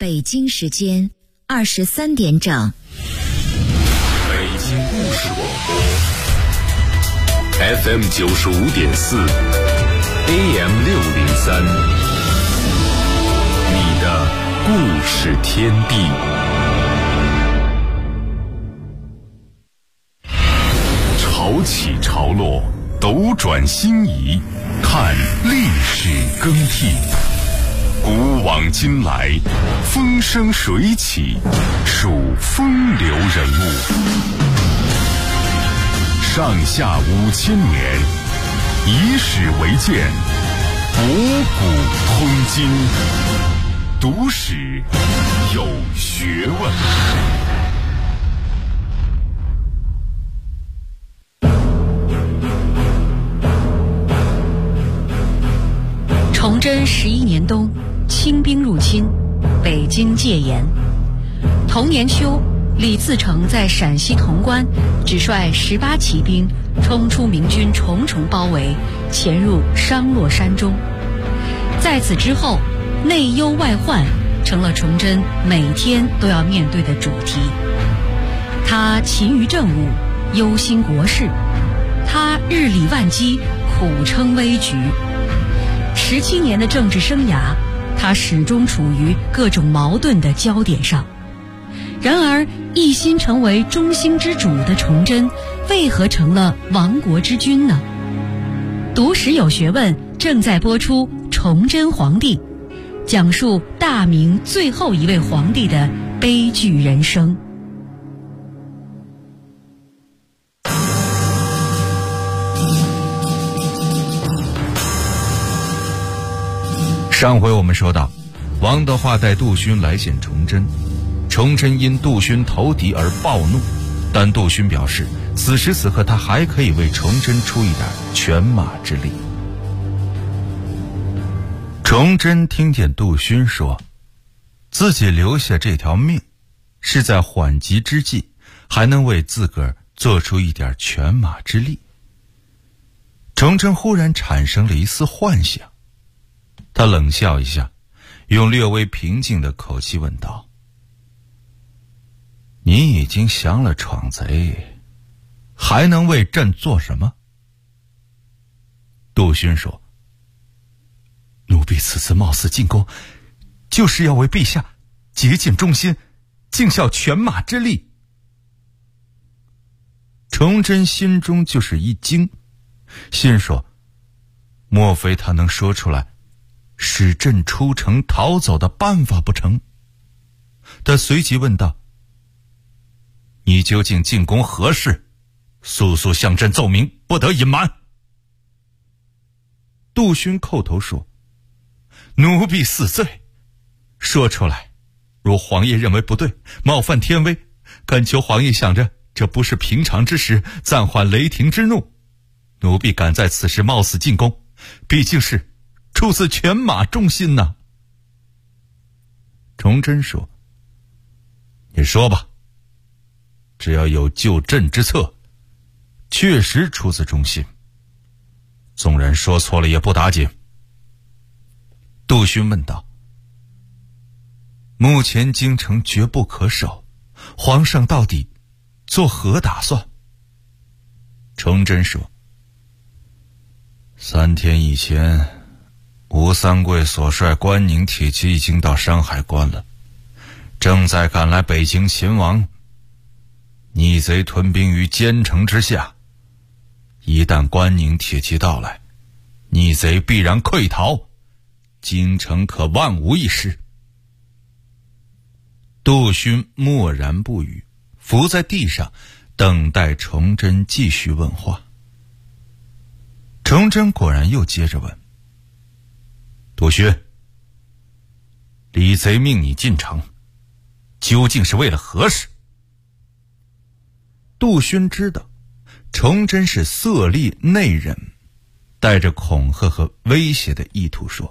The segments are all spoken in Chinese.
北京时间23点整。 北京故事广播 FM 95.4 AM 603，你的故事天地。潮起潮落，斗转星移，看历史更替。古往今来，风生水起，数风流人物。上下5000年，以史为鉴，博古通今，读史有学问。 崇祯11年冬，清兵入侵，北京戒严。同年秋，李自成在陕西潼关只率18骑兵冲出明军重重包围，潜入商洛山中。在此之后，内忧外患成了崇祯每天都要面对的主题。他勤于政务，忧心国事，他日理万机，苦撑危局。17年的政治生涯，他始终处于各种矛盾的焦点上。然而，一心成为中兴之主的崇祯，为何成了亡国之君呢？读史有学问正在播出《崇祯皇帝》，讲述大明最后一位皇帝的悲剧人生。 上回我们说到，王德化带杜勋来见崇祯，崇祯因杜勋投敌而暴怒，但杜勋表示此时此刻他还可以为崇祯出一点犬马之力。崇祯听见杜勋说自己留下这条命是在缓急之际还能为自个儿做出一点犬马之力，崇祯忽然产生了一丝幻想。他冷笑一下，用略微平静的口气问道：你已经降了闯贼，还能为朕做什么？杜勋说：奴婢此次冒死进宫，就是要为陛下竭尽忠心，尽效犬马之力。崇祯心中就是一惊，心说莫非他能说出来使朕出城逃走的办法不成？他随即问道：你究竟进宫何事？速速向朕奏明，不得隐瞒。杜勋叩头说：奴婢死罪，说出来若皇爷认为不对，冒犯天威，恳求皇爷想着这不是平常之时，暂缓雷霆之怒。奴婢敢在此时冒死进宫，毕竟是出自犬马忠心呐。崇祯说：你说吧，只要有救朕之策，确实出自忠心，纵然说错了也不打紧。杜勋问道：目前京城绝不可守，皇上到底作何打算？崇祯说：3天以前，吴三桂所率关宁铁骑已经到山海关了，正在赶来北京擒王。逆贼屯兵于坚城之下，一旦关宁铁骑到来，逆贼必然溃逃，京城可万无一失。杜勋默然不语，伏在地上等待崇祯继续问话。崇祯果然又接着问：杜勋，李贼命你进城，究竟是为了何事？杜勋知道崇祯是色厉内荏，带着恐吓和威胁的意图说：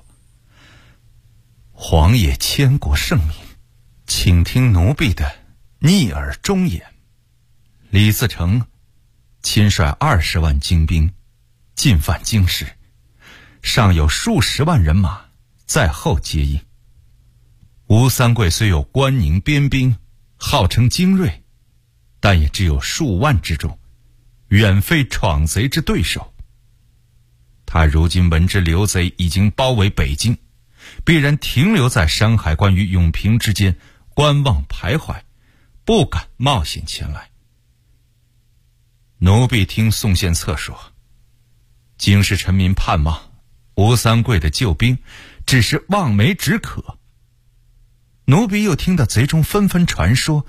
皇爷千古圣明，请听奴婢的逆耳忠言。李自成亲率20万精兵进犯京师，尚有数十万人马在后接应。 吴三桂虽有关宁边兵，号称精锐，但也只有数万之众，远非闯贼之对手。他如今闻知刘贼已经包围北京，必然停留在山海关与永平之间，观望徘徊，不敢冒险前来。奴婢听宋献策说，京师臣民盼望吴三桂的救兵，只是望梅止渴。奴婢又听到贼中纷纷传说，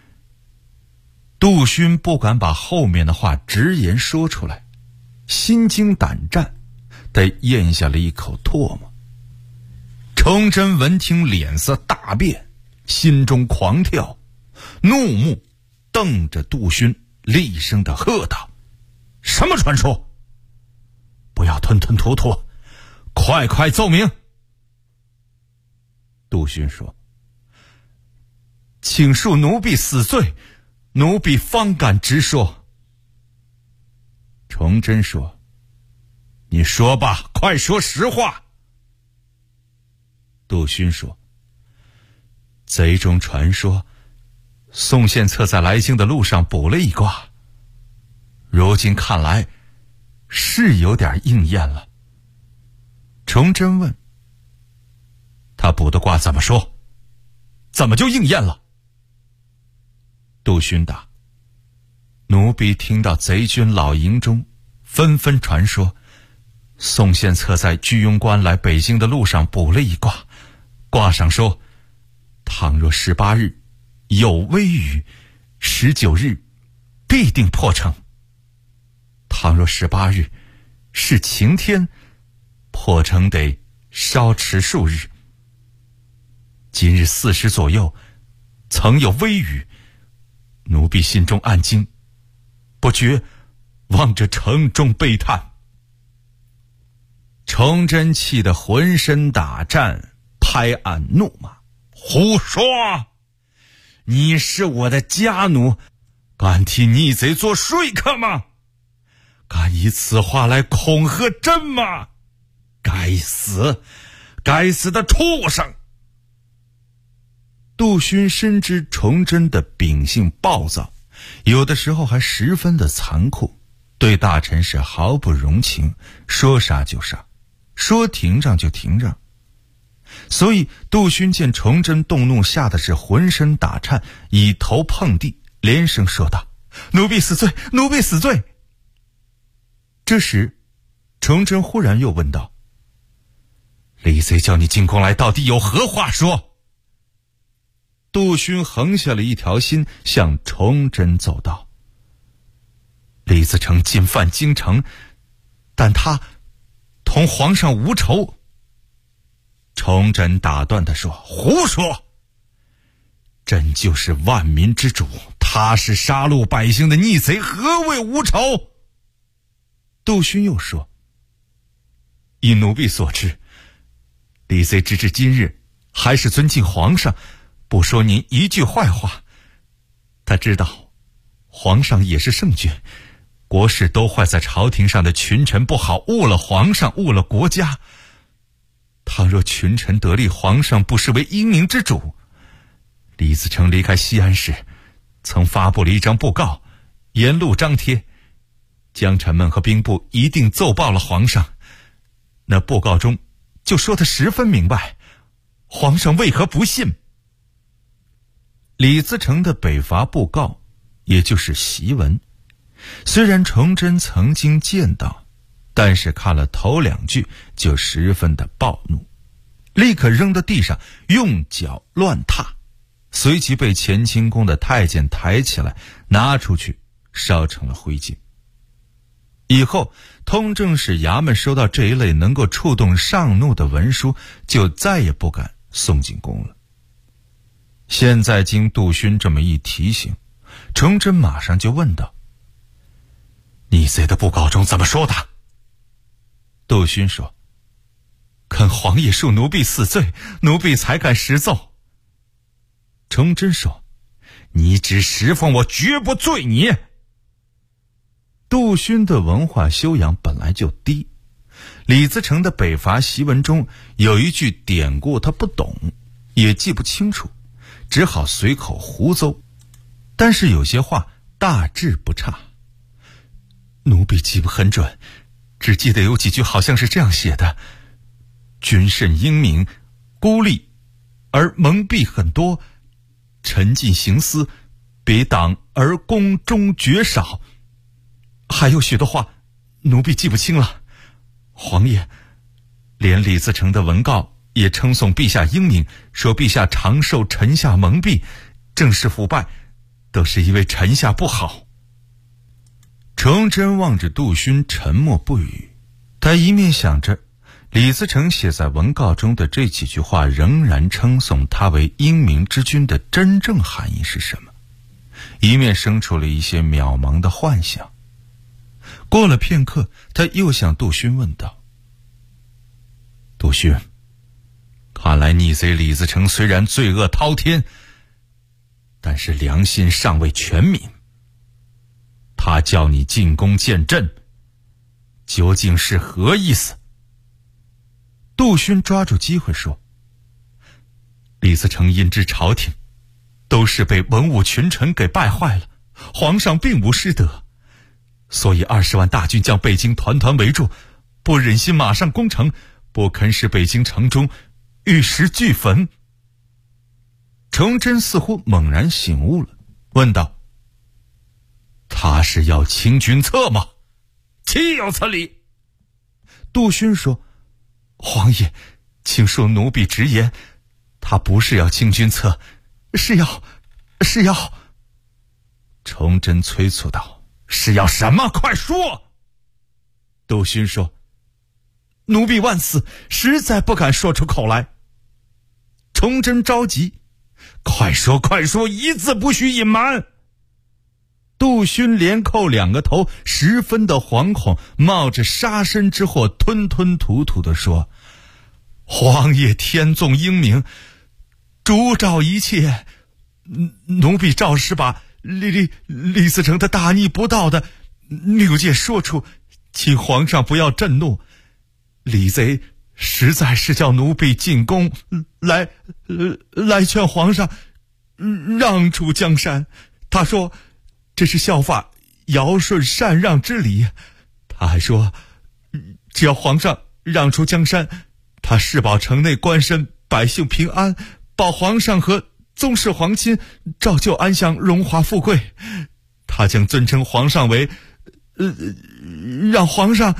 杜勋不敢把后面的话直言说出来，心惊胆战地咽下了一口唾沫。崇祯闻听脸色大变，心中狂跳，怒目瞪着杜勋，厉声地喝道：什么传说？不要吞吞吐吐，快快奏明。杜勋说：请恕奴婢死罪，奴婢方敢直说。崇祯说：你说吧，快说实话。杜勋说：贼中传说宋献策在来京的路上卜了一卦，如今看来是有点应验了。崇祯问：他卜的卦怎么说？怎么就应验了？杜勋答：奴婢听到贼军老营中纷纷传说，宋献策在居庸关来北京的路上卜了一卦，卦上说，倘若18日有微雨，19日必定破城；倘若18日是晴天，破城得稍迟数日。今日4时左右曾有微雨，奴婢心中暗惊，不觉望着城中悲叹。崇祯气得浑身打颤，拍案怒骂：胡说！你是我的家奴，敢替逆贼做说客吗？敢以此话来恐吓朕吗？该死，该死的畜生！杜勋深知崇祯的秉性暴躁，有的时候还十分的残酷，对大臣是毫不容情，说杀就杀，说停让就停让。所以杜勋见崇祯动怒，吓得是浑身打颤，以头碰地，连声说道：奴婢死罪，奴婢死罪。这时崇祯忽然又问道：李贼叫你进宫来，到底有何话说？杜勋横下了一条心，向崇祯走道：李自成进犯京城，但他同皇上无仇。崇祯打断他说：胡说！朕就是万民之主，他是杀戮百姓的逆贼，何谓无仇？杜勋又说：依奴婢所知，李贼直至今日还是尊敬皇上，不说您一句坏话。他知道皇上也是圣君，国事都坏在朝廷上的群臣不好，误了皇上，误了国家。倘若群臣得利，皇上不视为英明之主。李自成离开西安时，曾发布了一张布告，沿路张贴，江臣们和兵部一定奏报了皇上。那布告中就说得十分明白，皇上为何不信？李自成的北伐布告，也就是檄文，虽然崇祯曾经见到，但是看了头2句就十分的暴怒，立刻扔到地上，用脚乱踏，随即被乾清宫的太监抬起来，拿出去烧成了灰烬。以后通政使衙门收到这一类能够触动上怒的文书，就再也不敢送进宫了。现在经杜勋这么一提醒，崇祯马上就问道：逆贼的布告中怎么说的？杜勋说：肯皇爷恕奴婢死罪，奴婢才敢实奏。崇祯说：你只实奉，我绝不罪你。杜勋的文化修养本来就低，李自成的北伐檄文中有一句典故他不懂， 也记不清楚，只好随口胡诌。但是有些话大致不差。奴婢记不很准，只记得有几句好像是这样写的：君甚英明，孤立而蒙蔽很多，沉浸行思，别党而宫中绝少。还有许多话奴婢记不清了。皇爷，连李自成的文告也称颂陛下英明，说陛下常受臣下蒙蔽，政事腐败，都是因为臣下不好。崇祯望着杜勋沉默不语，他一面想着李自成写在文告中的这几句话仍然称颂他为英明之君的真正含义是什么，一面生出了一些渺茫的幻想。过了片刻，他又向杜勋问道：杜勋，看来逆贼李自成虽然罪恶滔天，但是良心尚未全泯。他叫你进宫见朕，究竟是何意思？杜勋抓住机会说：李自成因知朝廷都是被文武群臣给败坏了，皇上并无失德，所以20万大军将北京团团围住，不忍心马上攻城，不肯使北京城中玉石俱焚。崇祯似乎猛然醒悟了，问道：他是要清君侧吗？岂有此理！杜勋说：皇爷，请恕奴婢直言，他不是要清君侧，是要……崇祯催促道：是要什么？快说！杜勋说：奴婢万死，实在不敢说出口来。崇祯着急：快说快说，一字不许隐瞒。杜勋连扣2个头，十分的惶恐，冒着杀身之祸，吞吞吐吐地说：皇爷天纵英明，主照一切，奴婢照实把李自成的大逆不道的谬诫说出，请皇上不要震怒。李贼实在是叫奴婢进宫来劝皇上让出江山，他说这是效法尧舜禅让之礼。他还说只要皇上让出江山，他誓保城内官绅百姓平安，保皇上和宗室皇亲照旧安享荣华富贵。他将尊称皇上为让皇上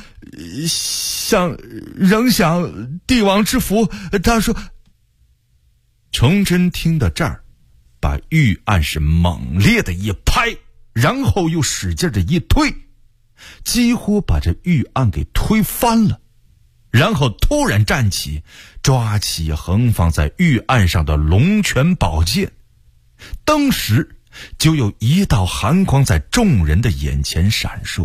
仍享帝王之福。他说。崇祯听到这儿，把御案是猛烈的一拍，然后又使劲的一推，几乎把这御案给推翻了。然后突然站起，抓起横放在御案上的龙泉宝剑，当时就有一道寒光在众人的眼前闪烁。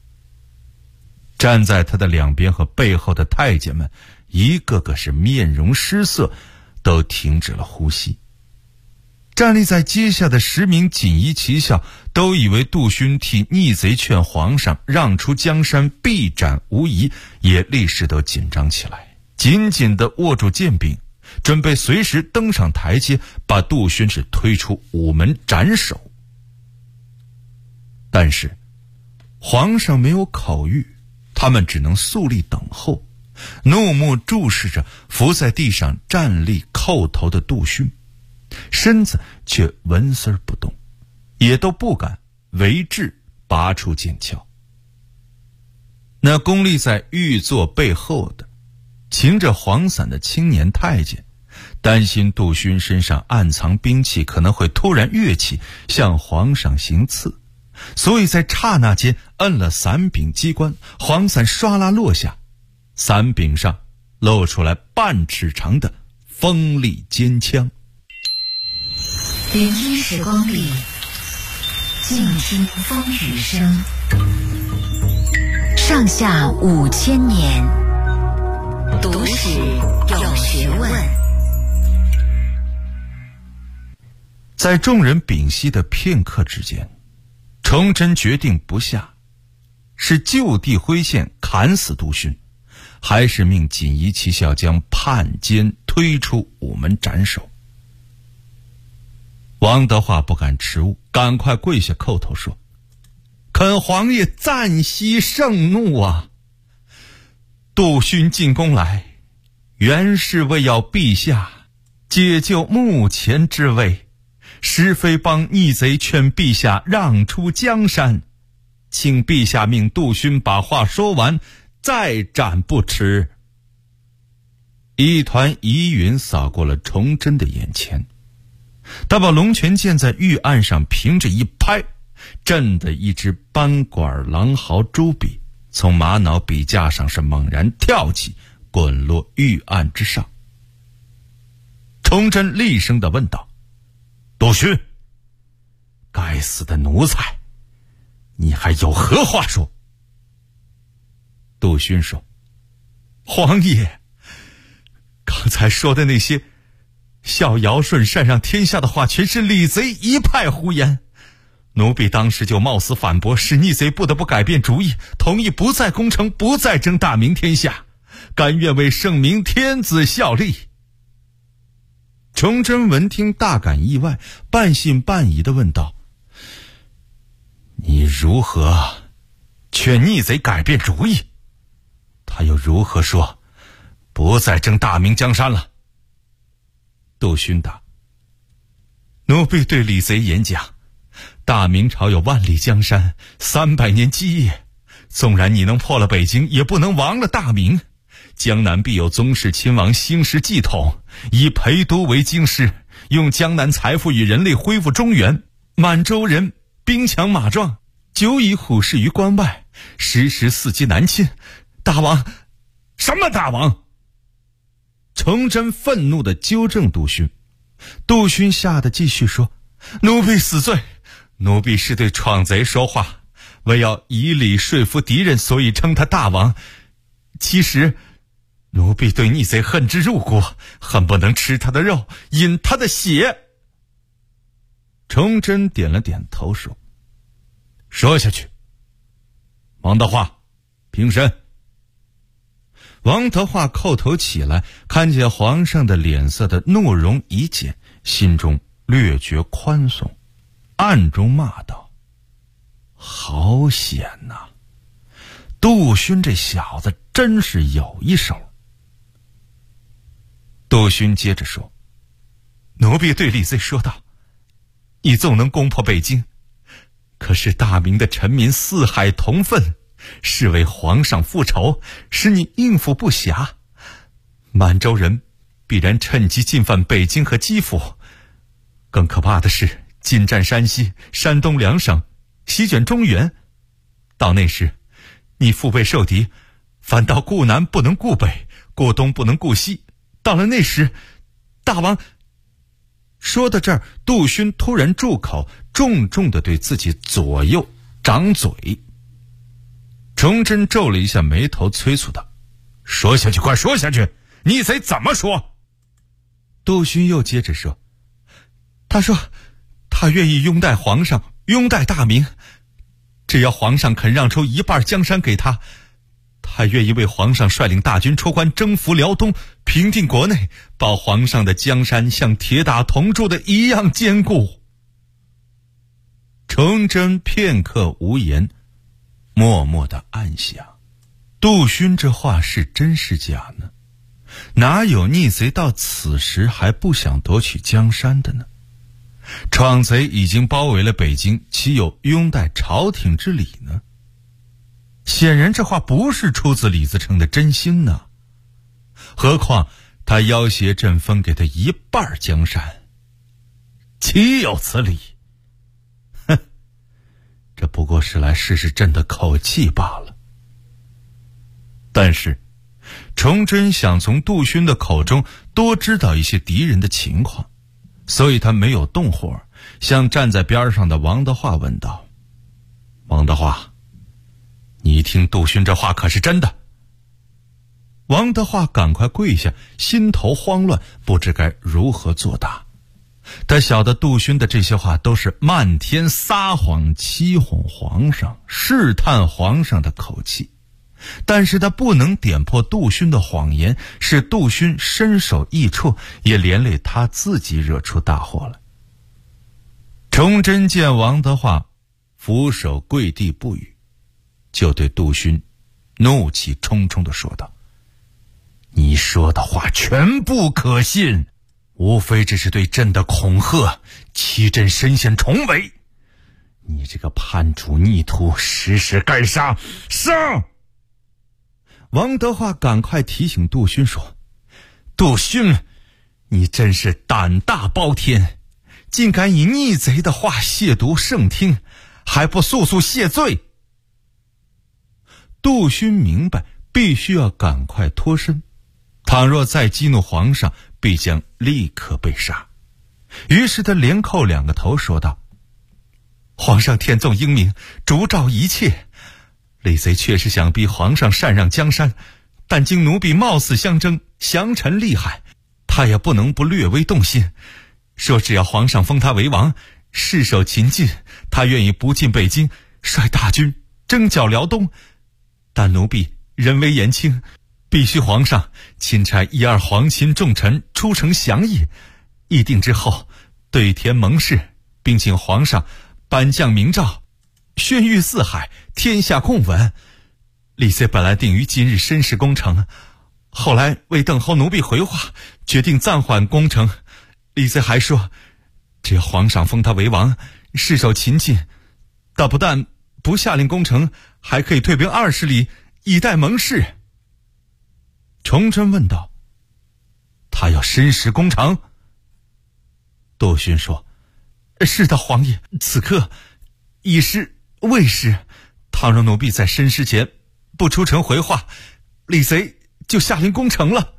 站在他的两边和背后的太监们一个个是面容失色，都停止了呼吸。站立在阶下的10名锦衣旗校都以为杜勋替逆贼劝皇上让出江山必斩无疑，也立时都紧张起来，紧紧地握住剑柄，准备随时登上台阶，把杜勋是推出午门斩首。但是皇上没有口谕，他们只能肃立等候，怒目注视着伏在地上站立叩头的杜勋，身子却纹丝不动，也都不敢为之拔出剑鞘。那恭立在御座背后的擎着黄伞的青年太监，担心杜勋身上暗藏兵器可能会突然跃起向皇上行刺，所以在刹那间摁了伞柄机关，黄伞唰啦落下，伞柄上露出来半尺长的锋利尖枪。 聆听时光里，静听风雨声。上下5000年，读史有学问。 在众人屏息的片刻之间，崇祯决定不下，是就地挥剑砍死杜勋，还是命锦衣旗校将叛奸推出午门斩首。 王德化不敢迟误，赶快跪下叩头说：“恳皇爷暂息盛怒啊！杜勋进宫来，原是为要陛下解救目前之危，实非帮逆贼劝陛下让出江山，请陛下命杜勋把话说完，再斩不迟。”一团疑云扫过了崇祯的眼前，他把龙泉剑在玉案上凭着一拍，震得一只斑管狼毫朱笔从玛瑙笔架上是猛然跳起，滚落玉案之上。崇祯厉声地问道：“杜勋，该死的奴才，你还有何话说？”杜勋说：“皇爷，刚才说的那些孝尧舜禅让天下的话，全是李贼一派胡言。奴婢当时就冒死反驳，使逆贼不得不改变主意，同意不再攻城，不再争大明天下，甘愿为圣明天子效力。”崇祯闻听大感意外，半信半疑地问道：“你如何劝逆贼改变主意？他又如何说不再争大明江山了？”杜勋答：“奴婢对李贼演讲，大明朝有万里江山，300年基业，纵然你能破了北京，也不能亡了大明。江南必有宗室亲王兴师继统，以陪都为京师，用江南财富与人类恢复中原。满洲人兵强马壮，久已虎视于关外，时时伺机南侵。大王……什么大王？”崇祯愤怒地纠正杜勋。杜勋吓得继续说：“奴婢死罪，奴婢是对闯贼说话，为要以理说服敌人，所以称他大王。其实奴婢对逆贼恨之入骨，恨不能吃他的肉，饮他的血。”崇祯点了点头说：“说下去。”王德化，平身。王德化叩头起来，看见皇上的脸色的怒容一减，心中略觉宽松，暗中骂道：“好险呐！杜勋这小子真是有一手。”杜勋接着说：“奴婢对李贼说道，你纵能攻破北京，可是大明的臣民四海同愤，是为皇上复仇，使你应付不暇。满洲人必然趁机进犯北京和基辅，更可怕的是进占山西、山东2省，席卷中原。到那时，你腹背受敌，反倒顾南不能顾北，顾东不能顾西。到了那时，大王……”说到这儿，杜勋突然住口，重重地对自己左右掌嘴。崇祯皱了一下眉头，催促道：“说下去，快说下去！逆贼怎么说？”杜勋又接着说：“他说他愿意拥戴皇上，拥戴大明，只要皇上肯让出一半江山给他，他愿意为皇上率领大军出关，征服辽东，平定国内，保皇上的江山像铁打铜铸的一样坚固。”崇祯片刻无言，默默地暗想：杜勋这话是真是假呢？哪有逆贼到此时还不想夺取江山的呢？闯贼已经包围了北京，岂有拥戴朝廷之理呢？显然这话不是出自李自成的真心呢。何况他要挟朕分给他一半江山，岂有此理？哼，这不过是来试试朕的口气罢了。但是崇祯想从杜勋的口中多知道一些敌人的情况，所以他没有动火，向站在边上的王德化问道：“王德化，你听杜勋这话可是真的？”王德化赶快跪下，心头慌乱，不知该如何作答。他晓得杜勋的这些话都是漫天撒谎，欺哄皇上，试探皇上的口气，但是他不能点破杜勋的谎言，使杜勋身首异处，也连累他自己惹出大祸来。 崇祯见王德化俯首跪地不语，就对杜勋怒气冲冲地说道：你说的话全不可信，无非只是对朕的恐吓，欺朕身陷重围。你这个叛主逆徒，实实该杀！杀！王德化赶快提醒杜勋说：杜勋，你真是胆大包天，竟敢以逆贼的话亵渎圣听，还不速速谢罪！杜勋明白必须要赶快脱身，倘若再激怒皇上，必将立刻被杀。于是他连叩2个头说道：皇上天纵英明，烛照一切，李贼确实想逼皇上禅让江山，但经奴婢冒死相争，降臣厉害，他也不能不略微动心，说只要皇上封他为王，誓守秦晋，他愿意不进北京，率大军征剿辽东。但奴婢人微言轻，必须皇上钦差1、2皇亲重臣出城降议，议定之后对天盟誓，并请皇上颁降明诏，宣谕四海，天下共稳。李贼本来定于今日申时攻城，后来为等候奴婢回话，决定暂缓攻城。李贼还说，只要皇上封他为王，誓守秦晋，他不但不下令攻城，还可以退兵20里，以待盟誓。崇祯问道：他要申时攻城？杜勋说：是的，皇爷，此刻已是未时，倘若奴婢在申时前不出城回话，李贼就下令攻城了。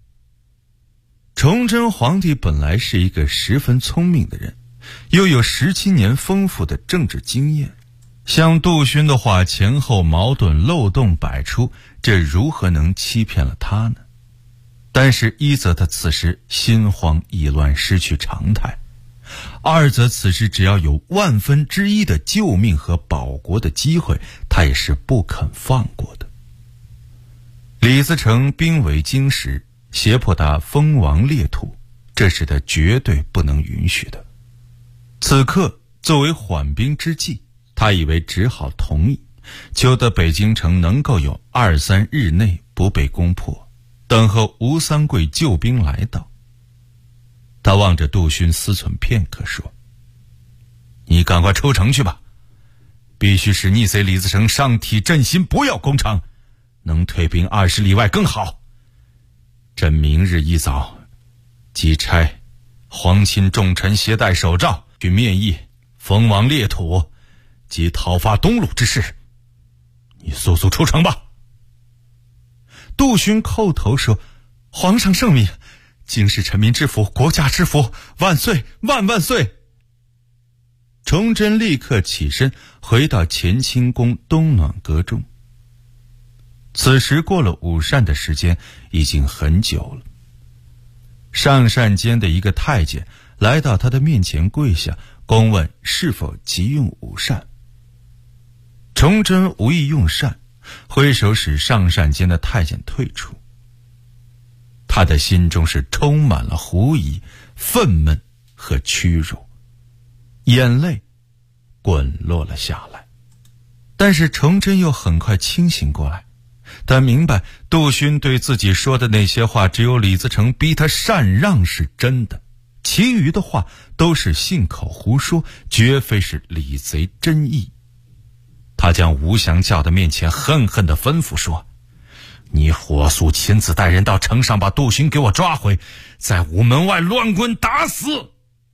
崇祯皇帝本来是一个十分聪明的人，又有17年丰富的政治经验，像杜勋的话前后矛盾漏洞百出，这如何能欺骗了他呢？但是一则他此时心慌意乱，失去常态；二则此时只要有1/1000的救命和保国的机会，他也是不肯放过的。李自成兵围京师，胁迫他封王列土，这是他绝对不能允许的。此刻作为缓兵之计，他以为只好同意，求得北京城能够有2、3日内不被攻破，等候吴三桂救兵来到。他望着杜勋思忖片刻说：你赶快出城去吧，必须使逆贼李自成上体振心，不要攻城，能退兵20里外更好。朕明日一早即差皇亲重臣携带手诏去面议封王列土及讨伐东鲁之事，你速速出城吧。杜勋叩头说：皇上圣明，京师臣民之福，国家之福，万岁万万岁。崇祯立刻起身回到乾清宫东暖阁中。此时过了午膳的时间已经很久了。上膳监的一个太监来到他的面前跪下，公问是否急用午膳。崇祯无意用膳，挥手使上膳监的太监退出。他的心中是充满了狐疑、愤懑和屈辱，眼泪滚落了下来。但是崇祯又很快清醒过来，他明白杜勋对自己说的那些话，只有李自成逼他禅让是真的，其余的话都是信口胡说，绝非是李贼真意。他将吴祥叫到面前，恨恨地吩咐说：你火速亲自带人到城上，把杜勋给我抓回，在午门外乱棍打死。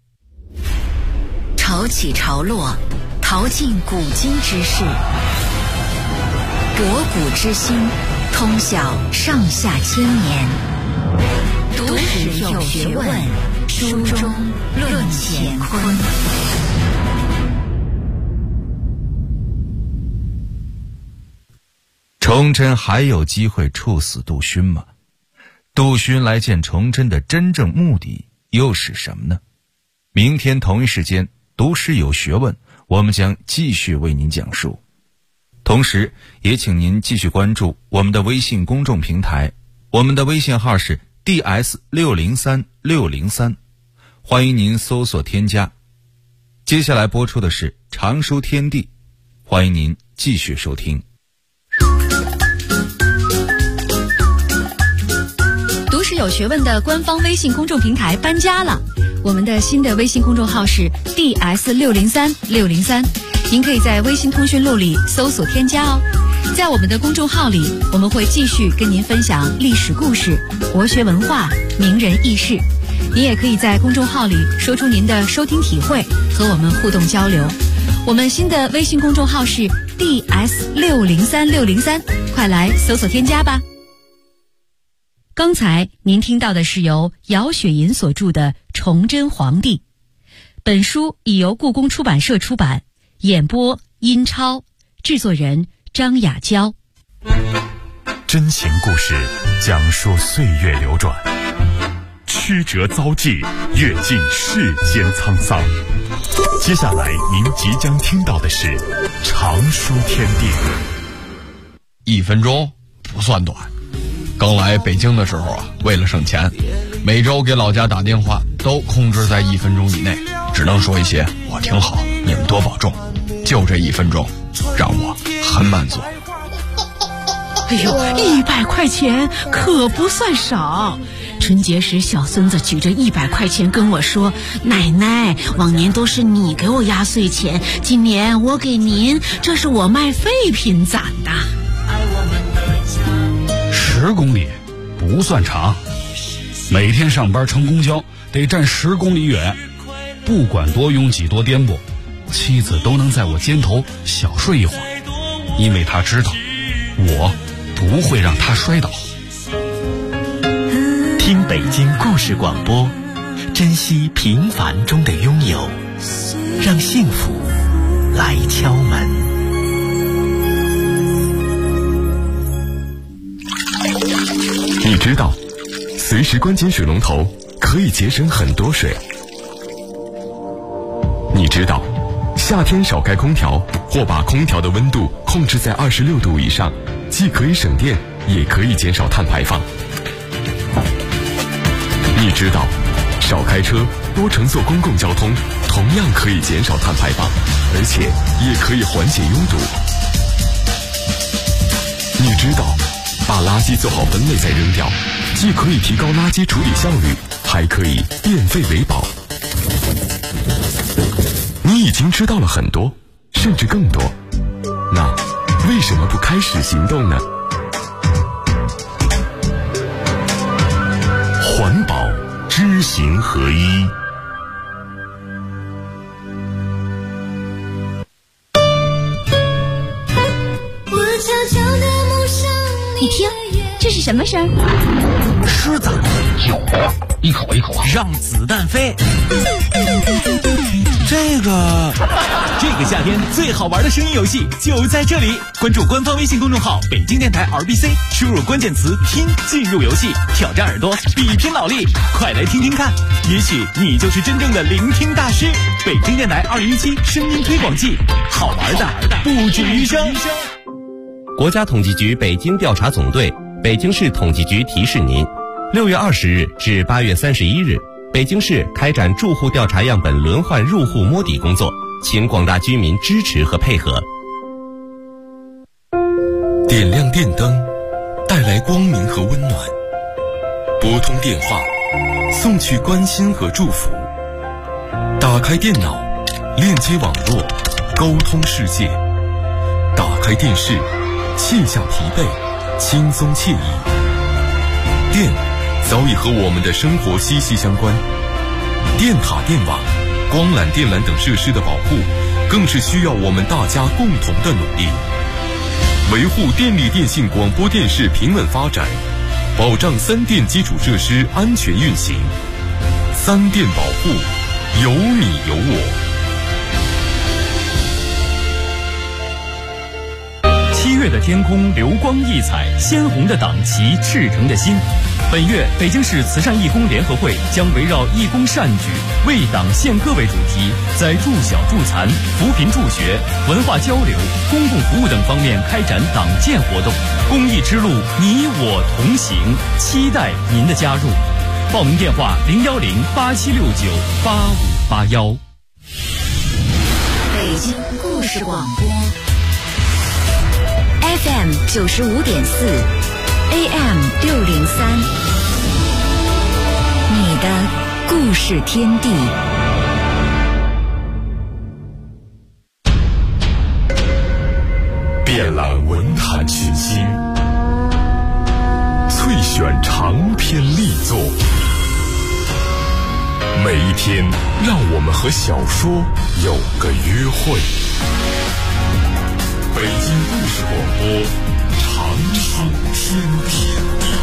潮起潮落，淘尽古今之事，博古之今，通晓上下千年。读史有学问，书中论乾坤。 崇祯还有机会处死杜勋吗？杜勋来见崇祯的真正目的又是什么呢？明天同一时间，读史有学问，我们将继续为您讲述。同时也请您继续关注我们的微信公众平台，我们的微信号是 DS603603，欢迎您搜索添加。 接下来播出的是常书天地，欢迎您继续收听。 读史有学问的官方微信公众平台搬家了，我们的新的微信公众号是 DS603603，您可以在微信通讯录里搜索添加哦。在我们的公众号里，我们会继续跟您分享历史故事、国学文化、名人轶事。您也可以在公众号里说出您的收听体会，和我们互动交流。我们新的微信公众号是 DS603603，快来搜索添加吧。刚才您听到的是由姚雪银所著的《崇祯皇帝》，本书已由故宫出版社出版，演播殷超，制作人张雅娇。 真情故事讲述岁月流转，曲折遭际，阅尽世间沧桑。接下来您即将听到的是常书天地。 1分钟不算短。刚来北京的时候啊，为了省钱，每周给老家打电话都控制在1分钟以内，只能说一些我挺好，你们多保重。就这1分钟让我很满足。 哎呦，100块钱可不算少。春节时小孙子举着100块钱跟我说，奶奶，往年都是你给我压岁钱，今年我给您，这是我卖废品攒的。 10公里不算长，每天上班乘公交得站10公里远，不管多拥挤多颠簸，妻子都能在我肩头小睡一会儿，因为她知道我不会让她摔倒。 听北京故事广播，珍惜平凡中的拥有，让幸福来敲门。 你知道随时关紧水龙头可以节省很多水。你知道夏天少开空调或把空调的温度控制在26度以上，既可以省电也可以减少碳排放。你知道少开车多乘坐公共交通同样可以减少碳排放，而且也可以缓解拥堵。你知道把垃圾做好分类再扔掉，既可以提高垃圾处理效率，还可以变废为宝。你已经知道了很多，甚至更多，那为什么不开始行动呢？环保知行合一。 你听，这是什么声？ 狮子，有，一口一口啊，让子弹飞。这个夏天最好玩的声音游戏就在这里，关注官方微信公众号北京电台 RBC， 输入关键词听进入游戏，挑战耳朵，比拼脑力，快来听听看，也许你就是真正的聆听大师。北京电台2017声音推广季，好玩的不止于声。 国家统计局北京调查总队、北京市统计局提示您：6月20日至8月31日，北京市开展住户调查样本轮换入户摸底工作，请广大居民支持和配合。 点亮电灯，带来光明和温暖；拨通电话，送去关心和祝福；打开电脑，链接网络，沟通世界；打开电视，卸下疲惫，轻松惬意。电早已和我们的生活息息相关，电塔、电网、光缆、电缆等设施的保护，更是需要我们大家共同的努力。维护电力电信广播电视平稳发展，保障3电基础设施安全运行。3电保护，有你有我。 7月的天空流光溢彩，鲜红的党旗，赤诚的心。本月北京市慈善义工联合会将围绕义工善举、为党献歌为主题，在助小助残、扶贫助学、文化交流、公共服务等方面开展党建活动。公益之路，你我同行，期待您的加入。报名电话：01087698581。 视广播 FM 95.4 AM 603，你的故事天地。 遍览文坛群星，萃选长篇力作。每一天，让我们和小说有个约会。北京故事广播，长春天地。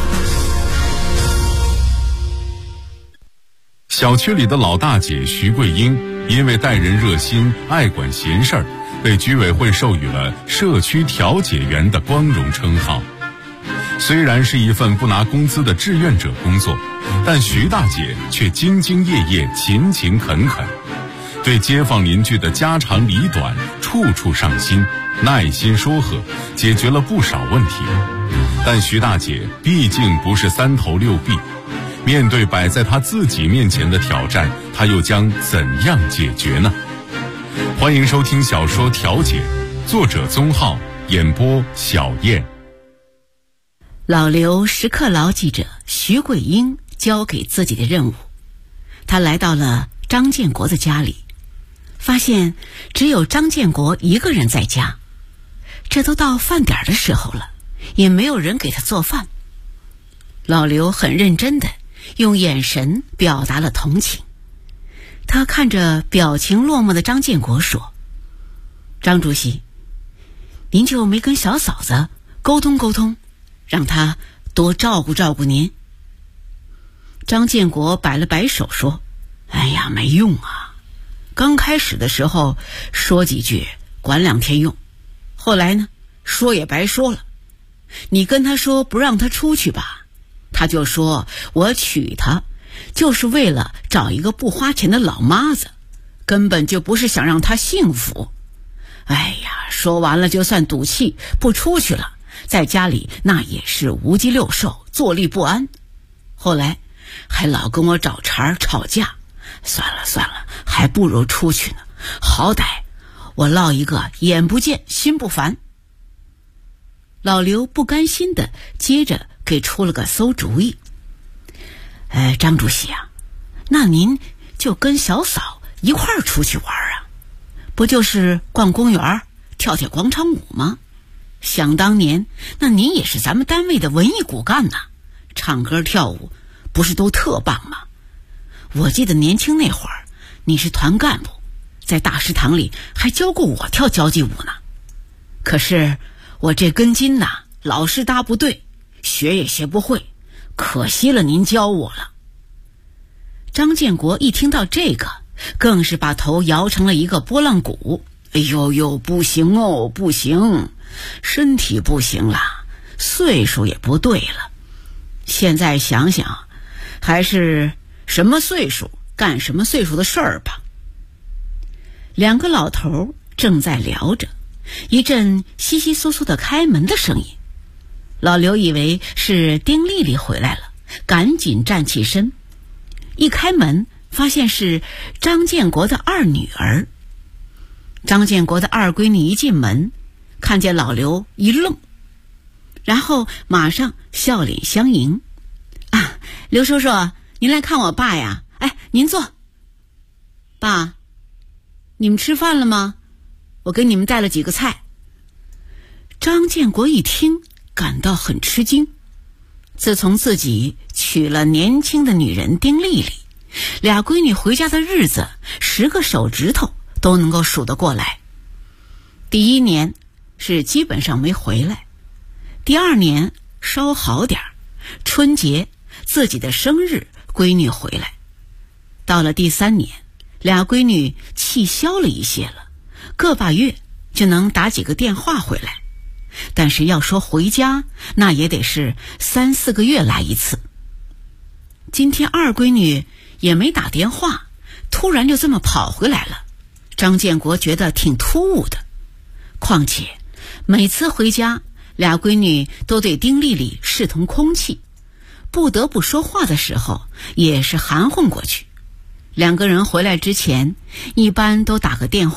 小区里的老大姐徐桂英，因为待人热心、爱管闲事儿，被居委会授予了社区调解员的光荣称号。虽然是一份不拿工资的志愿者工作，但徐大姐却兢兢业业、勤勤恳恳，对街坊邻居的家长里短处处上心，耐心说和，解决了不少问题。但徐大姐毕竟不是三头六臂，面对摆在她自己面前的挑战，她又将怎样解决呢？欢迎收听小说《调解》，作者宗浩，演播小燕。 老刘时刻牢记着徐桂英交给自己的任务，他来到了张建国的家里，发现只有张建国一个人在家，这都到饭点的时候了，也没有人给他做饭。老刘很认真地用眼神表达了同情，他看着表情落寞的张建国说：“张主席，您就没跟小嫂子沟通沟通，让她多照顾照顾您？”张建国摆了摆手说：“哎呀，没用啊！刚开始的时候说几句管2天用，后来呢，说也白说了。你跟他说不让他出去吧，他就说我娶她就是为了找一个不花钱的老妈子，根本就不是想让她幸福。哎呀，说完了就算赌气不出去了，在家里那也是无鸡六兽，坐立不安。后来还老跟我找茬吵架，算了，还不如出去呢，好歹我落一个眼不见心不烦。”老刘不甘心的接着给出了个馊主意：“张主席啊，那您就跟小嫂一块儿出去玩啊，不就是逛公园跳跳广场舞吗？想当年那您也是咱们单位的文艺骨干呐，唱歌跳舞不是都特棒吗？我记得年轻那会儿你是团干部，在大食堂里还教过我跳交际舞呢。可是我这根筋呐，老是搭不对，学也学不会，可惜了您教我了。”张建国一听到这个，更是把头摇成了一个拨浪鼓。哎呦，不行哦，不行，身体不行啦，岁数也不对了。现在想想，还是什么岁数干什么岁数的事儿吧。两个老头正在聊着，一阵窸窸窣窣的开门的声音。老刘以为是丁丽丽回来了，赶紧站起身，一开门发现是张建国的二女儿。张建国的二闺女一进门，看见老刘一愣，然后马上笑脸相迎：“啊，刘叔叔，您来看我爸呀？哎，您坐。爸，你们吃饭了吗？我给你们带了几个菜。”张建国一听，感到很吃惊。自从自己娶了年轻的女人丁丽丽，俩闺女回家的日子10个手指头都能够数得过来。第1年是基本上没回来，第2年稍好点，春节自己的生日闺女回来，到了第3年，俩闺女气消了一些了，个把月就能打几个电话回来，但是要说回家，那也得是3、4个月来一次。今天二闺女也没打电话，突然就这么跑回来了，张建国觉得挺突兀的。况且每次回家，俩闺女都对丁丽丽视同空气，不得不说话的时候也是含混过去。2个人回来之前一般都打个电话，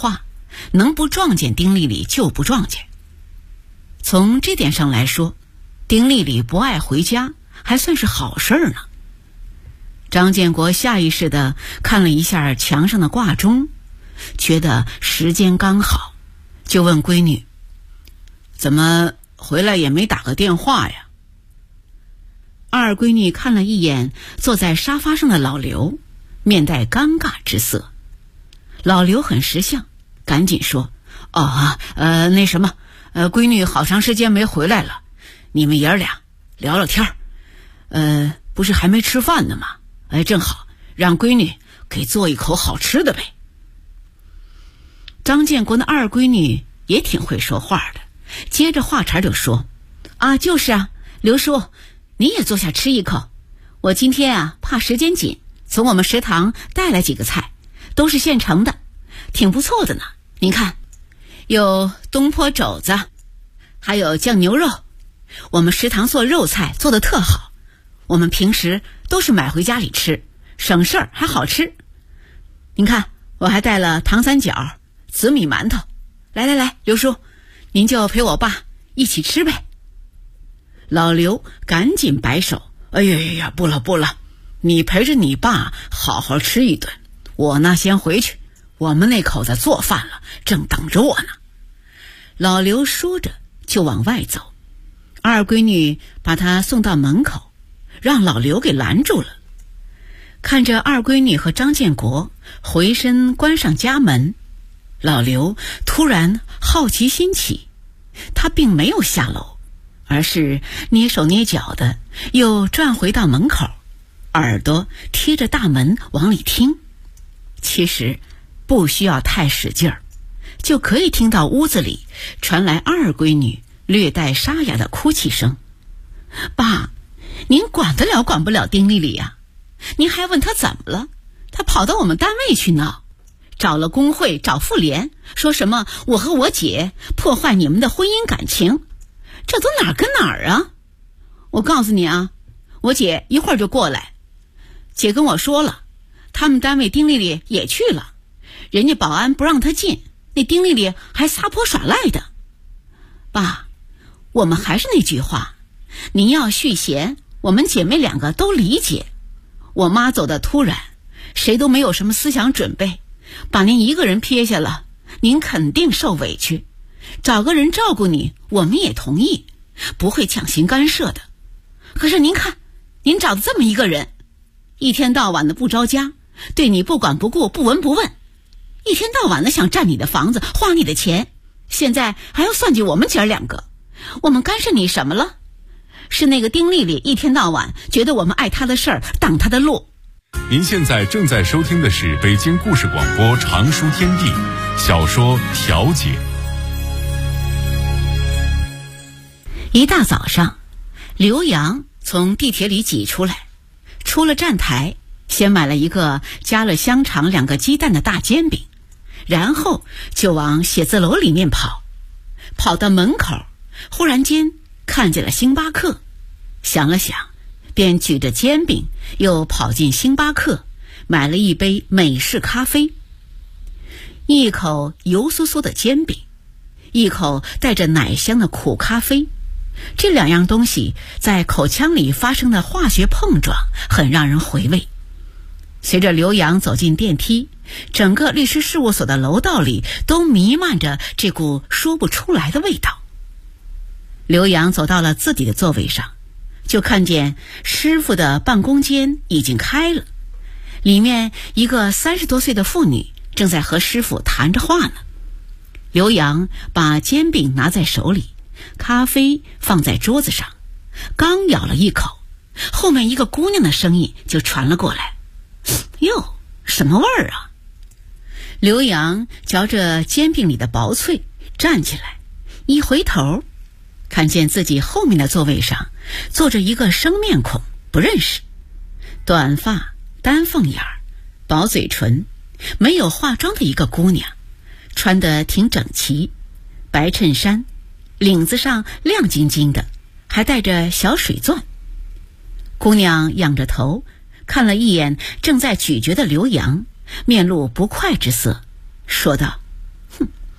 能不撞见丁丽丽就不撞见。从这点上来说，丁丽丽不爱回家还算是好事呢。张建国下意识地看了一下墙上的挂钟，觉得时间刚好，就问闺女：怎么回来也没打个电话呀？二闺女看了一眼坐在沙发上的老刘，面带尴尬之色。老刘很识相，赶紧说：那什么，闺女好长时间没回来了，你们爷儿俩聊聊天不是还没吃饭呢吗？正好让闺女给做一口好吃的呗。张建国的二闺女也挺会说话的，接着话茬就说：就是啊，刘叔，你也坐下吃一口。我今天怕时间紧，从我们食堂带来几个菜，都是现成的，挺不错的呢。您看，有东坡肘子，还有酱牛肉。我们食堂做肉菜做得特好，我们平时都是买回家里吃，省事儿还好吃。您看，我还带了糖三角、紫米馒头。来，刘叔，您就陪我爸一起吃呗。老刘赶紧摆手：哎呀，不了，你陪着你爸好好吃一顿，我呢先回去，我们那口子做饭了，正等着我呢。老刘说着就往外走，二闺女把他送到门口，让老刘给拦住了。看着二闺女和张建国回身关上家门，老刘突然好奇心起，他并没有下楼，而是捏手捏脚的又转回到门口，耳朵贴着大门往里听。其实不需要太使劲儿，就可以听到屋子里传来二闺女略带沙哑的哭泣声。爸，您管得了管不了丁丽丽呀？您还问她怎么了？她跑到我们单位去闹，找了工会，找妇联，说什么我和我姐破坏你们的婚姻感情，这都哪儿跟哪儿啊？我告诉你啊，我姐一会儿就过来。姐跟我说了，他们单位丁丽丽也去了，人家保安不让她进，那丁丽丽还撒泼耍赖的。爸，我们还是那句话，您要续弦，我们姐妹两个都理解。我妈走得突然，谁都没有什么思想准备，把您一个人撇下了，您肯定受委屈。找个人照顾你，我们也同意，不会强行干涉的。可是您看，您找的这么一个人，一天到晚的不着家，对你不管不顾，不闻不问，一天到晚的想占你的房子，花你的钱，现在还要算计我们姐儿两个，我们干涉你什么了？是那个丁丽丽一天到晚觉得我们爱她的事儿，挡她的路。 您现在正在收听的是北京故事广播长书天地小说《调解》。 一大早上，刘洋从地铁里挤出来，出了站台，先买了一个加了香肠、2个鸡蛋的大煎饼，然后就往写字楼里面跑。跑到门口，忽然间看见了星巴克，想了想，便举着煎饼又跑进星巴克，买了一杯美式咖啡。一口油酥酥的煎饼，一口带着奶香的苦咖啡，这两样东西在口腔里发生的化学碰撞很让人回味。随着刘洋走进电梯，整个律师事务所的楼道里都弥漫着这股说不出来的味道。刘洋走到了自己的座位上，就看见师傅的办公间已经开了，里面一个30多岁的妇女正在和师傅谈着话呢。刘洋把煎饼拿在手里，咖啡放在桌子上，刚咬了一口，后面一个姑娘的声音就传了过来：哟，什么味儿啊？刘洋嚼着煎饼里的薄脆，站起来，一回头，看见自己后面的座位上坐着一个生面孔，不认识，短发、丹凤眼儿、薄嘴唇，没有化妆的一个姑娘，穿得挺整齐，白衬衫，领子上亮晶晶的，还带着小水钻。姑娘仰着头看了一眼正在咀嚼的刘洋，面露不快之色，说道：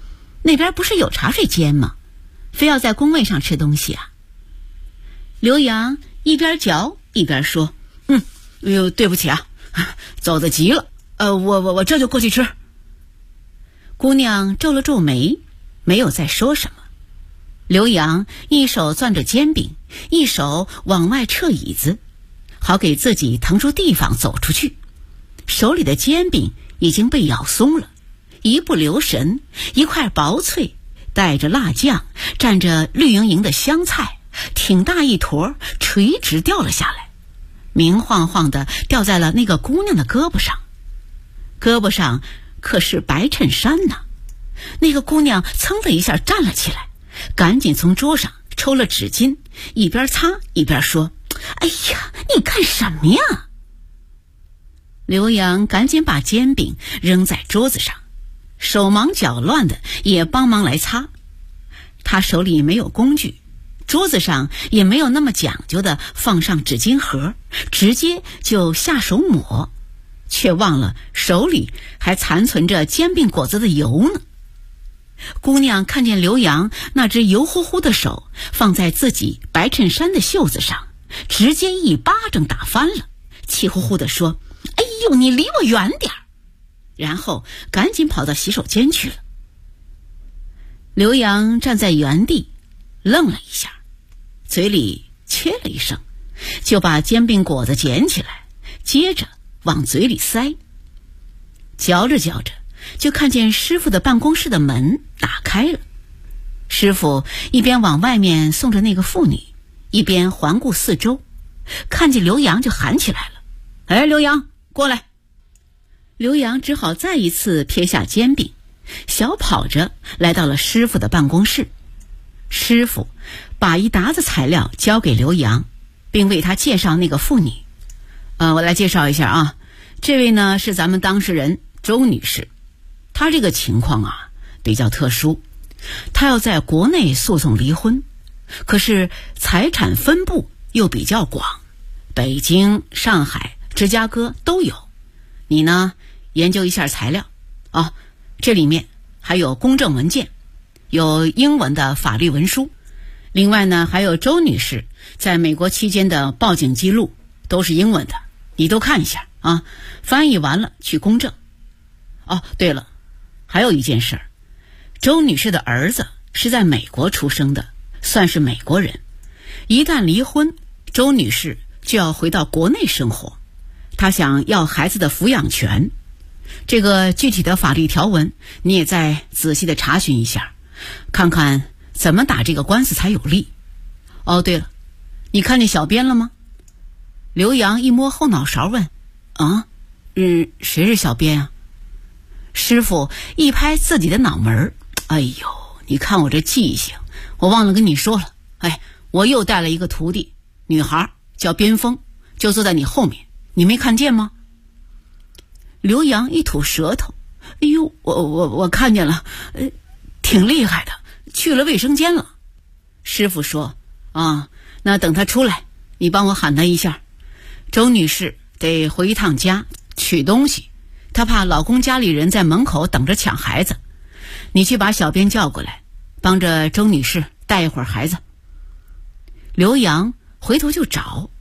那边不是有茶水间吗？非要在工位上吃东西啊？刘洋一边嚼一边说：“哎呦，对不起啊，走得急了。我这就过去吃。”姑娘皱了皱眉，没有再说什么。刘洋一手攥着煎饼，一手往外撤椅子，好给自己腾出地方走出去。手里的煎饼已经被咬松了，一不留神，一块薄脆带着辣酱蘸着绿莹莹的香菜，挺大一坨，垂直掉了下来，明晃晃地掉在了那个姑娘的胳膊上。胳膊上可是白衬衫呢。那个姑娘噌的一下站了起来，赶紧从桌上抽了纸巾，一边擦一边说：“哎呀，你干什么呀？”刘洋赶紧把煎饼扔在桌子上，手忙脚乱的也帮忙来擦。他手里没有工具，桌子上也没有那么讲究的放上纸巾盒，直接就下手抹，却忘了手里还残存着煎饼果子的油呢。姑娘看见刘洋那只油乎乎的手放在自己白衬衫的袖子上，直接一巴掌打翻了，气呼呼地说：“哎呦，你离我远点儿！”然后赶紧跑到洗手间去了。刘洋站在原地愣了一下，嘴里切了一声，就把煎饼果子捡起来，接着往嘴里塞。嚼着嚼着，就看见师傅的办公室的门打开了。师傅一边往外面送着那个妇女，一边环顾四周，看见刘洋就喊起来了：“哎，刘洋，过来！”刘洋只好再一次撇下煎饼，小跑着来到了师傅的办公室。师傅把一沓子材料交给刘洋，并为他介绍那个妇女。我来介绍一下啊，这位呢是咱们当事人周女士。她这个情况啊比较特殊，她要在国内诉讼离婚，可是财产分布又比较广，北京、上海、芝加哥都有。你呢研究一下材料啊，这里面还有公证文件，有英文的法律文书，另外呢还有周女士在美国期间的报警记录，都是英文的，你都看一下啊，翻译完了去公证。哦，对了，还有一件事儿，周女士的儿子是在美国出生的，算是美国人。一旦离婚，周女士就要回到国内生活，她想要孩子的抚养权。这个具体的法律条文你也再仔细的查询一下，看看怎么打这个官司才有利。哦，对了，你看见小编了吗？刘洋一摸后脑勺问：“啊，谁是小编啊？”师傅一拍自己的脑门：“哎呦，你看我这记性，我忘了跟你说了，我又带了一个徒弟，女孩叫边锋，就坐在你后面，你没看见吗？”刘洋一吐舌头：“哎呦，我看见了，挺厉害的，去了卫生间了。”师傅说：“啊，那等他出来，你帮我喊他一下。周女士得回一趟家取东西，她怕老公家里人在门口等着抢孩子，你去把小编叫过来，帮着周女士带一会儿孩子。”刘洋回头就找，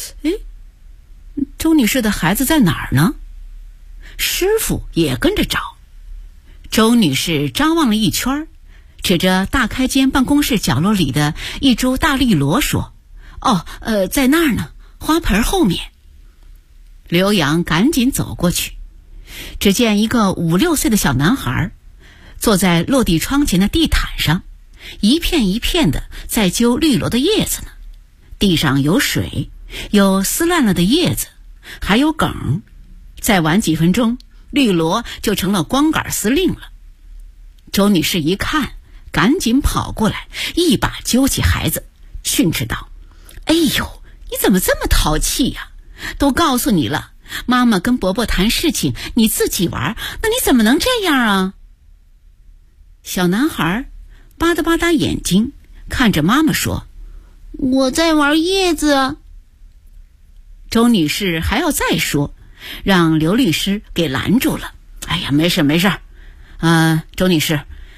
周女士的孩子在哪儿呢？师傅也跟着找。周女士张望了一圈，指着大开间办公室角落里的一株大绿萝说：“哦，在那儿呢，花盆后面。”刘洋赶紧走过去，只见一个5、6岁的小男孩坐在落地窗前的地毯上，一片一片的在揪绿萝的叶子呢。地上有水，有撕烂了的叶子，还有梗。再晚几分钟，绿萝就成了光杆司令了。周女士一看，赶紧跑过来，一把揪起孩子，训斥道：“哎呦，你怎么这么淘气呀？都告诉你了，妈妈跟伯伯谈事情，你自己玩，那你怎么能这样啊？”小男孩吧嗒吧嗒眼睛，看着妈妈说：“我在玩叶子。”周女士还要再说，让刘律师给拦住了。“哎呀，没事没事，周女士，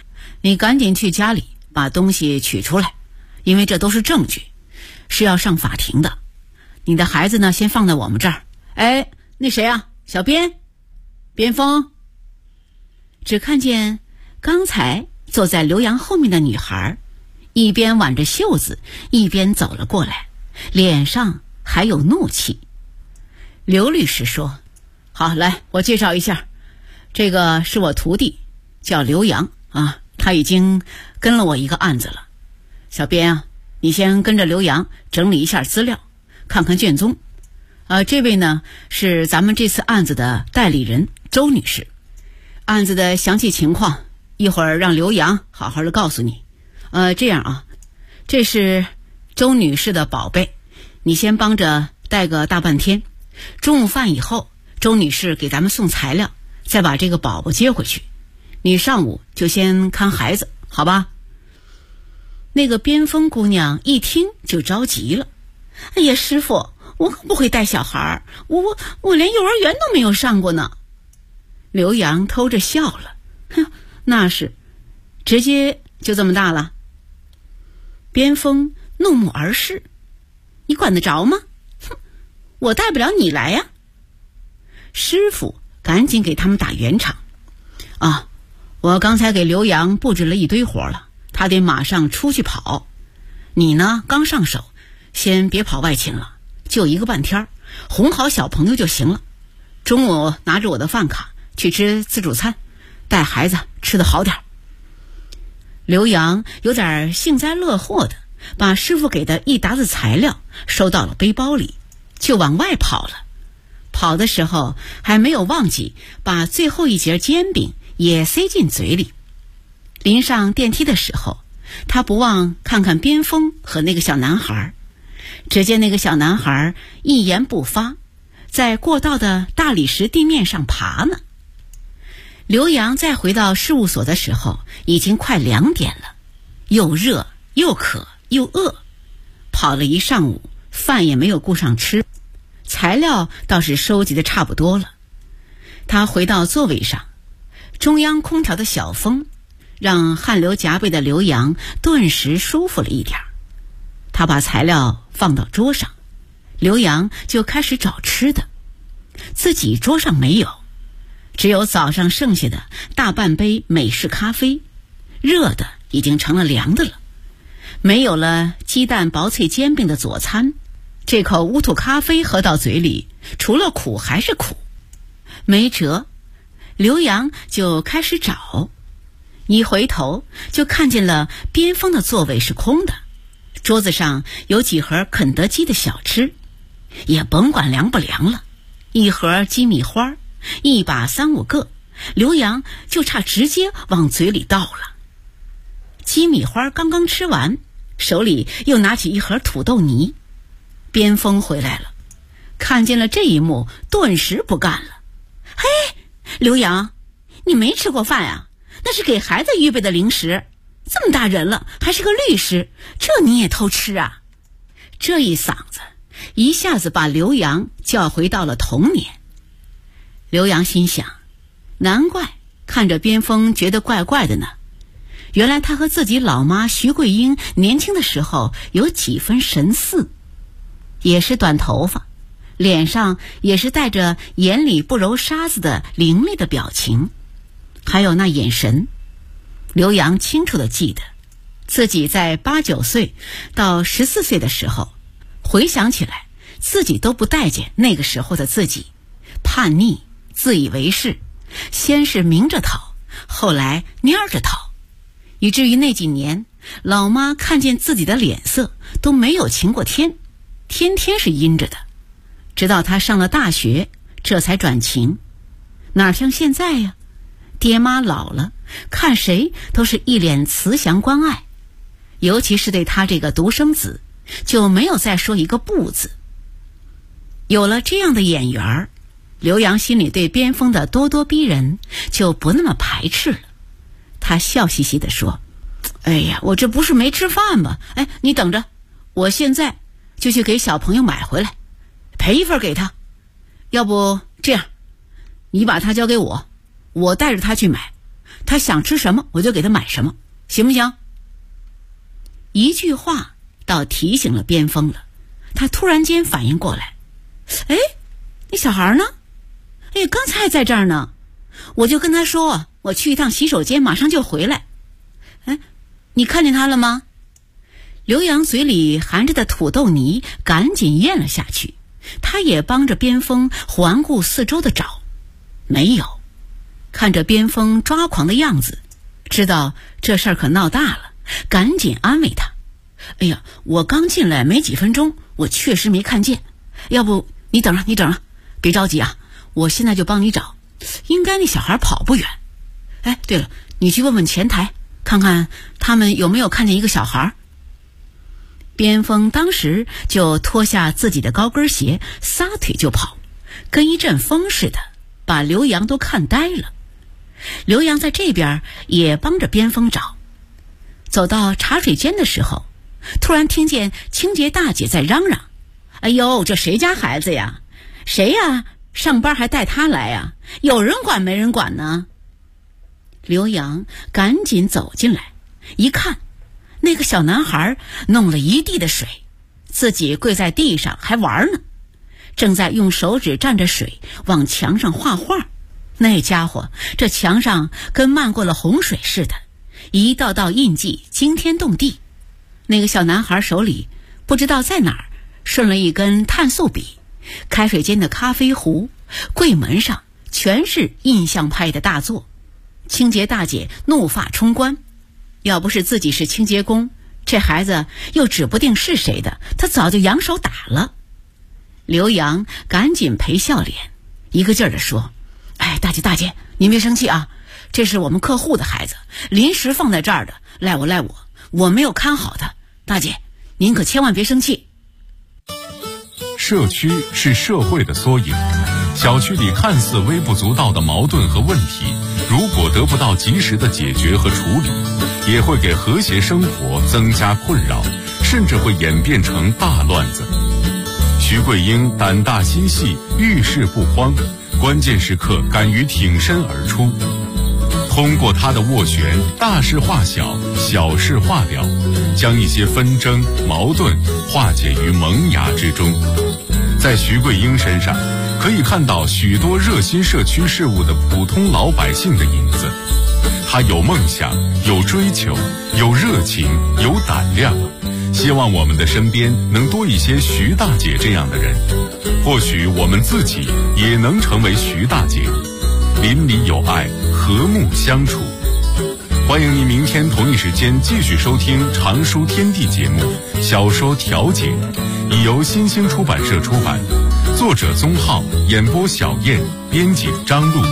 你赶紧去家里把东西取出来，因为这都是证据，是要上法庭的。你的孩子呢，先放在我们这儿。哎，那谁啊，小边锋。只看见刚才坐在刘洋后面的女孩一边挽着袖子一边走了过来，脸上还有怒气。刘律师说，好，来，我介绍一下，这个是我徒弟，叫刘洋啊，他已经跟了我一个案子了。小边啊，你先跟着刘洋整理一下资料，看看卷宗。这位呢是咱们这次案子的代理人周女士，案子的详细情况一会儿让刘洋好好的告诉你。这样啊，这是周女士的宝贝，你先帮着带个大半天，中午饭以后周女士给咱们送材料，再把这个宝宝接回去，你上午就先看孩子，好吧？那个边锋姑娘一听就着急了，哎呀，师傅，我可不会带小孩，我连幼儿园都没有上过呢。刘洋偷着笑了，哼，那是，直接就这么大了。边锋怒目而视，你管得着吗？哼，我带不了你来呀。师傅赶紧给他们打圆场。啊，我刚才给刘洋布置了一堆活了，他得马上出去跑。你呢，刚上手，先别跑外勤了，就一个半天，哄好小朋友就行了。中午拿着我的饭卡去吃自助餐，带孩子吃得好点。刘洋有点幸灾乐祸的把师傅给的一沓子材料收到了背包里，就往外跑了。跑的时候还没有忘记把最后一截煎饼也塞进嘴里。临上电梯的时候，他不忘看看边锋和那个小男孩，只见那个小男孩一言不发，在过道的大理石地面上爬呢。刘洋再回到事务所的时候已经快2点了，又热又渴又饿，跑了一上午，饭也没有顾上吃，材料倒是收集的差不多了。他回到座位上，中央空调的小风让汗流浃背的刘洋顿时舒服了一点。他把材料放到桌上，刘洋就开始找吃的。自己桌上没有，只有早上剩下的大半杯美式咖啡，热的已经成了凉的了。没有了鸡蛋薄脆煎饼的佐餐，这口乌土咖啡喝到嘴里，除了苦还是苦。没辙，刘洋就开始找。一回头就看见了边锋的座位是空的，桌子上有几盒肯德基的小吃，也甭管凉不凉了，一盒鸡米花，一把3、5个，刘洋就差直接往嘴里倒了。鸡米花刚刚吃完，手里又拿起一盒土豆泥。边锋回来了，看见了这一幕，顿时不干了。嘿，刘洋，你没吃过饭啊？那是给孩子预备的零食，这么大人了还是个律师，这你也偷吃啊？这一嗓子一下子把刘洋叫回到了童年。刘洋心想，难怪看着边锋觉得怪怪的呢，原来他和自己老妈徐桂英年轻的时候有几分神似，也是短头发，脸上也是带着眼里不揉沙子的凌厉的表情，还有那眼神。刘洋清楚地记得自己在8、9岁到14岁的时候，回想起来自己都不待见那个时候的自己，叛逆自以为是，先是明着讨，后来蔫着讨，以至于那几年老妈看见自己的脸色都没有晴过天，天天是阴着的。直到他上了大学，这才转晴。哪像现在呀，爹妈老了，看谁都是一脸慈祥关爱，尤其是对他这个独生子，就没有再说一个不字。有了这样的眼缘儿，刘洋心里对边锋的咄咄逼人就不那么排斥了。他笑嘻嘻地说，哎呀，我这不是没吃饭吧？哎，你等着，我现在就去给小朋友买回来，赔一份给他。要不这样，你把他交给我，我带着他去买，他想吃什么我就给他买什么， 行不行？一句话倒提醒了边锋了，他突然间反应过来，哎，那小孩呢？哎，刚才还在这儿呢，我就跟他说我去一趟洗手间，马上就回来。哎，你看见他了吗？刘洋嘴里含着的土豆泥赶紧咽了下去，他也帮着边锋环顾四周的找，没有。看着边锋抓狂的样子，知道这事儿可闹大了，赶紧安慰他。哎呀，我刚进来没几分钟，我确实没看见，要不你等着，别着急啊，我现在就帮你找，应该那小孩跑不远。哎，对了，你去问问前台，看看他们有没有看见一个小孩。边锋当时就脱下自己的高跟鞋，撒腿就跑，跟一阵风似的，把刘洋都看呆了。刘洋在这边也帮着边锋找，走到茶水间的时候，突然听见清洁大姐在嚷嚷：哎呦，这谁家孩子呀？谁呀？上班还带他来呀？有人管没人管呢？刘洋赶紧走进来，一看，那个小男孩弄了一地的水，自己跪在地上还玩呢，正在用手指蘸着水往墙上画画。那家伙这墙上跟漫过了洪水似的，一道道印记惊天动地。那个小男孩手里不知道在哪儿顺了一根碳素笔，开水间的咖啡壶，柜门上全是印象派的大作。清洁大姐怒发冲冠，要不是自己是清洁工，这孩子又指不定是谁的，他早就扬手打了。刘洋赶紧赔笑脸，一个劲儿地说：哎，大姐，您别生气啊，这是我们客户的孩子，临时放在这儿的，赖我没有看好他，大姐您可千万别生气。 社区是社会的缩影，小区里看似微不足道的矛盾和问题，如果得不到及时的解决和处理，也会给和谐生活增加困扰，甚至会演变成大乱子。徐桂英胆大心细，遇事不慌，关键时刻敢于挺身而出。通过他的斡旋，大事化小，小事化了，将一些纷争矛盾化解于萌芽之中。在徐桂英身上可以看到许多热心社区事务的普通老百姓的影子。他有梦想，有追求，有热情，有胆量，希望我们的身边能多一些徐大姐这样的人，或许我们自己也能成为徐大姐，邻里有爱，和睦相处。欢迎您明天同一时间继续收听常书天地节目《小说调解》，已由新兴出版社出版，作者宗浩，演播小燕，编辑张璐。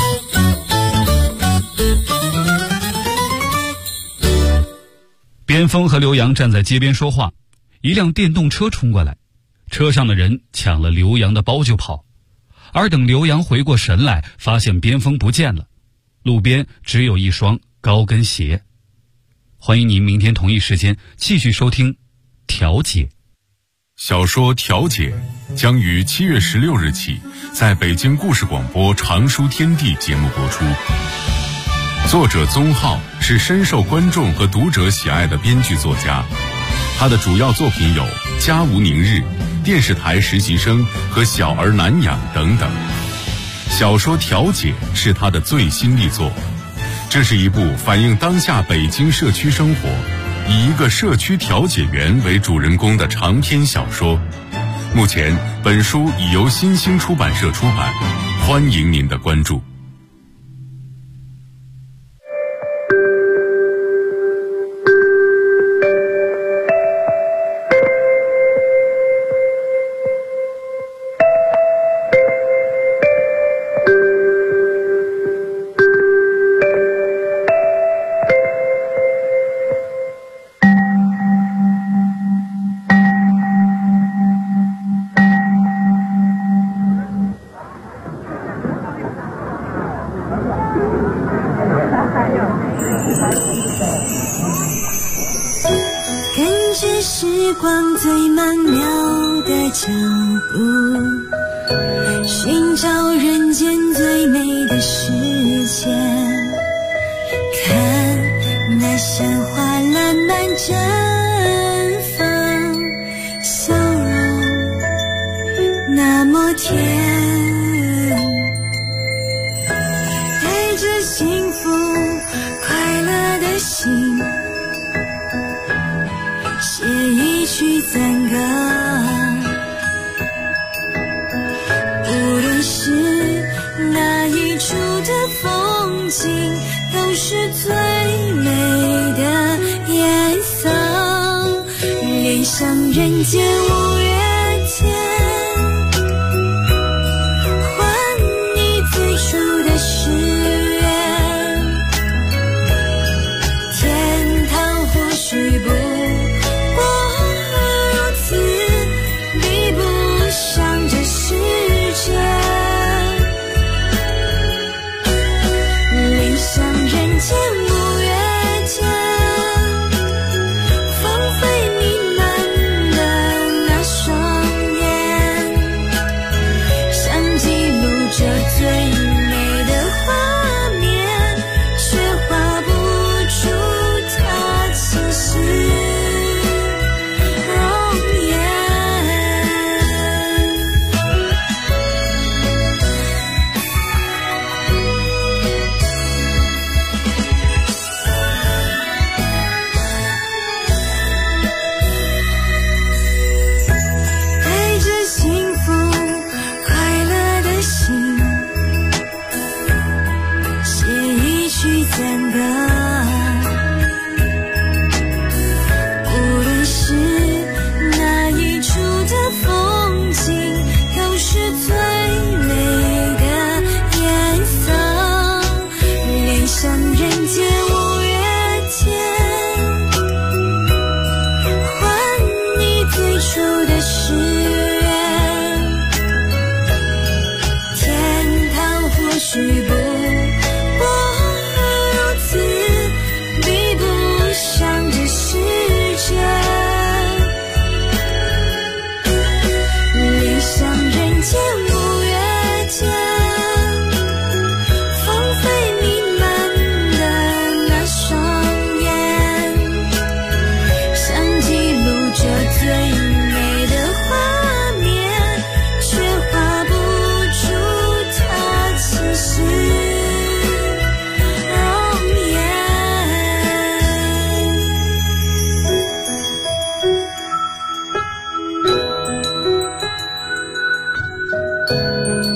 边锋和刘洋站在街边说话，一辆电动车冲过来，车上的人抢了刘洋的包就跑，而等刘洋回过神来，发现边锋不见了，路边只有一双高跟鞋。欢迎您明天同一时间继续收听调解。 小说《调解》将于7月16日起在北京故事广播常书天地节目播出。作者宗浩是深受观众和读者喜爱的编剧作家，他的主要作品有《家无宁日》、电视台实习生和小儿难养等等。小说《调解》是他的最新力作，这是一部反映当下北京社区生活，以一个社区调解员为主人公的长篇小说。目前本书已由新兴出版社出版，欢迎您的关注。 时光最曼妙的脚步，寻找人间最美的世界，看那相绽放，笑容那么甜，带着幸福快乐的心，写一曲赞歌。无论是哪一处的风景，都是最美的颜色。恋上人间五月天，还你最初的誓言。天堂或许不过如此，比不上这世界。恋上人间五月天，芳菲弥漫的那双眼，想记录着最美的画面，却画不出它其实容颜。带着幸福快乐的心，写一曲赞歌。无论是哪一处的风景，都是最美的颜色。恋上人间五月天，还你最初的誓